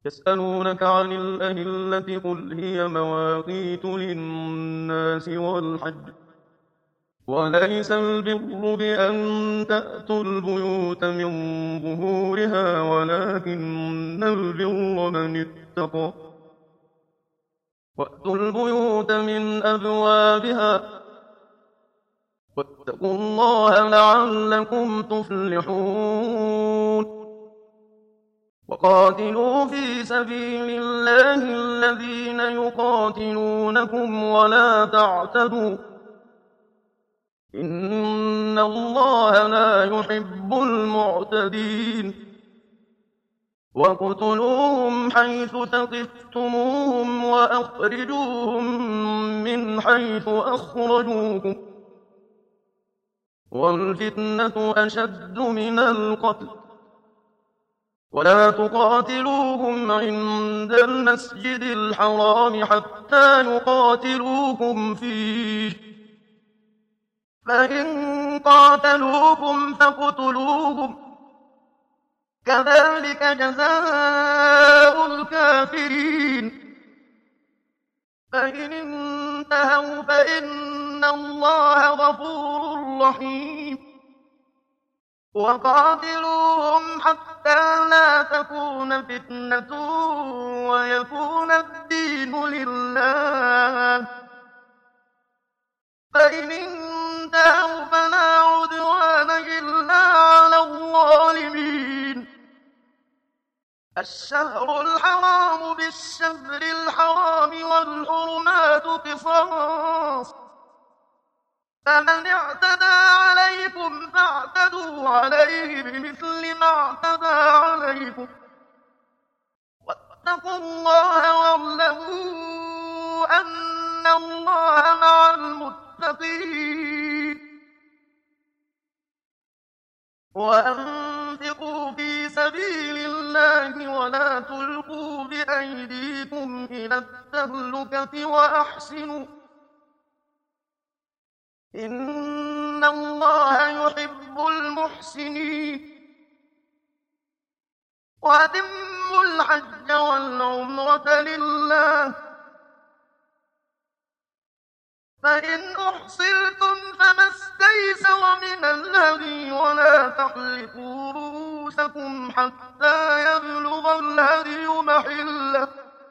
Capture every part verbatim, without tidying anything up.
يسألونك عن الأهلة قل هي مواقيت للناس والحج وليس البر بأن تأتوا البيوت من ظهورها ولكن البر من اتقى وأتوا البيوت من أبوابها واتقوا الله لعلكم تفلحون وقاتلوا في سبيل الله الذين يقاتلونكم ولا تعتدوا إن الله لا يحب المعتدين واقتلوهم حيث ثقفتموهم وأخرجوهم من حيث أخرجوكم والفتنة أشد من القتل ولا تقاتلوهم عند المسجد الحرام حتى يقاتلوكم فيه فإن قاتلوكم فاقتلوهم كذلك جزاء الكافرين فإن انتهوا فإن الله غفور رحيم وقاتلوهم حتى لا تكون فتنة ويكون الدين لله فإن انتهوا فلا عدوان إلا على الظالمين الشهر الحرام بالشهر الحرام والحرمات قصاص فمن اعتدى عليكم فاعتدوا عليه بمثل ما اعتدى عليكم واتقوا الله واعلموا أن الله مع المتقين وأنفقوا في سبيل الله ولا تلقوا بأيديكم إلى التهلكة وأحسنوا إن الله يحب المحسنين وأتموا الحج والعمرة لله فإن أحصرتم فما استيسر من الهدي ولا تحلقوا رؤوسكم حتى يبلغ الهدي محله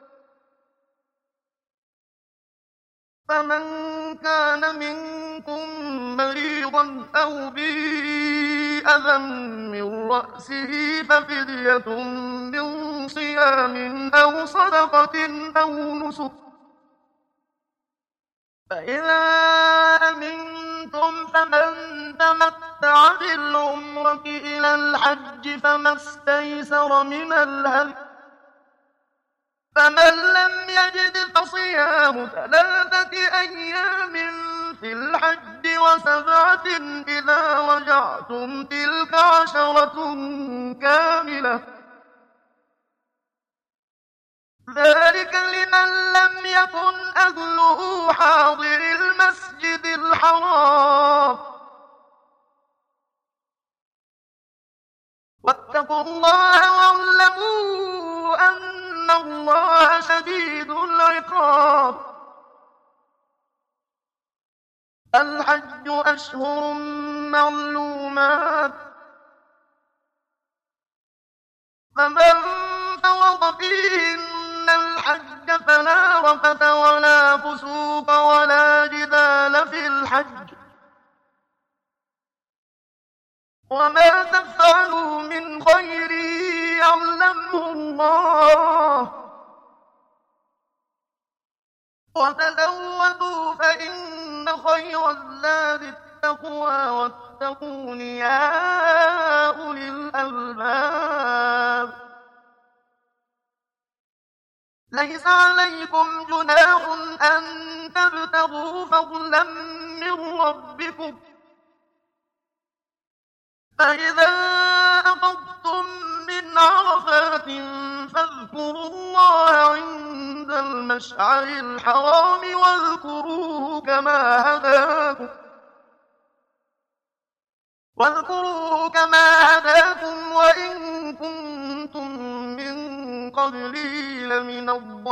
فمن كان منكم مريضا أو به أذى من رأسه ففدية من صيام أو صدقة أو نسك فإذا أمنتم فمن تمتع بالعمرة إلى الحج فما استيسر من الهدي فمن لم يجد فصيام ثلاثة أيام في الحج وسبعة إذا رجعتم تلك عشرة كاملة ذلك لمن لم يكن أهله حاضر المسجد الحرام واتقوا الله واعلموا أن الله شديد العقاب الحج أشهر معلومات فمن فرض فيهن الحج فلا رفث ولا فسوق ولا جدال في الحج وما تفعلوا من خير يعلمه الله وتزودوا فإن خير الزاد التقوى واتقون يا أولي الألباب ليس عليكم جناح أن تبتغوا فضلا من ربكم فإذا أفضتم من عرفات فاذكروا الله عند المشعر الحرام واذكروه كما هداكم واذكروه كما هداكم وإن كنتم من قبلي لمن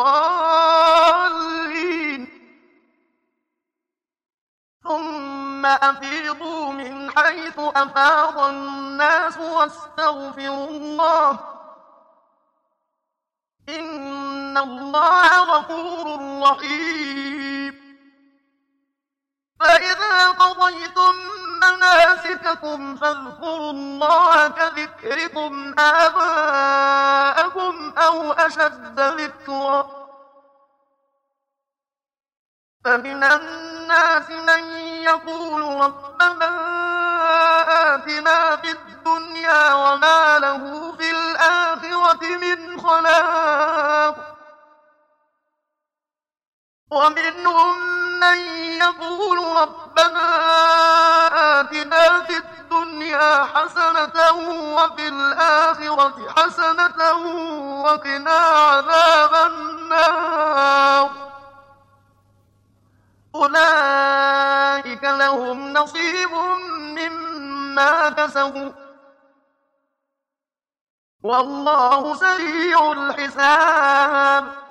الضالين ثم أفيضوا من حيث أفاض الناس واستغفروا الله إن الله غفور رحيم فإذا قضيتم مناسككم فاذكروا الله كذكركم آباءكم أو أشد ذكرا فمن الناس من يقول ربنا آتنا في الدنيا وما له في الآخرة من خلاق ومنهم من يقول ربنا آتنا في الدنيا حسنة وفي الآخرة حسنة وقنا عذاب النار أولئك لهم نصيب مما كسبوا والله سريع الحساب